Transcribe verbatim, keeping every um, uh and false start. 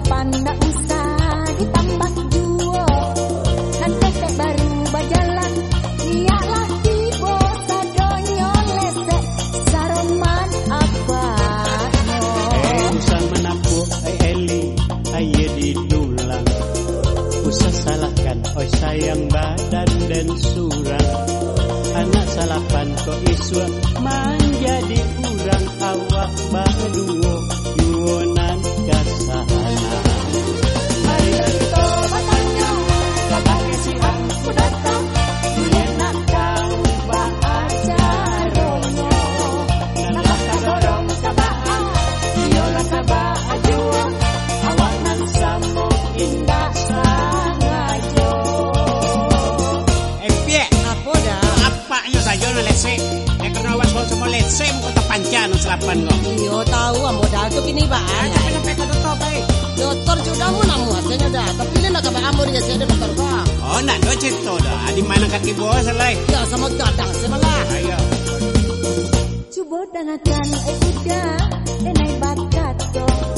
salapan ndak usah ditambah dua. Nanti teh baru berjalan niatlah tiba sadonyo lesek saroman apa no. Eh usah menapu ai Eli aye didulang. Usah salahkan oi sayang badan dan surang. Anak salapan kok isu menjadi kurang awak baduo yuonan kasana. Mari kita bertanya sebagai siang ku datang dunia nak tahu bahagia rono. Nangkap kadorong sabaa yola sabaa jua awak nan samo indah sangajo. Eh pie Apa dah? apanya saja na lese. Eh kena awas kau semua lese mo ta pancan ng salapan ko. Iyo tahu modal tu kini ba? Sampai sampai ke dokter baik. Dokter sudah mau namu hasilnya dah. Tapi ini nak kabar amurnya saya ada dokter ba. Oh nak do cerita dah. Di mana kaki bawah selai. Ya sama gadang sebelah. Ayo. Cuba dangakan eh udah enai bakat to.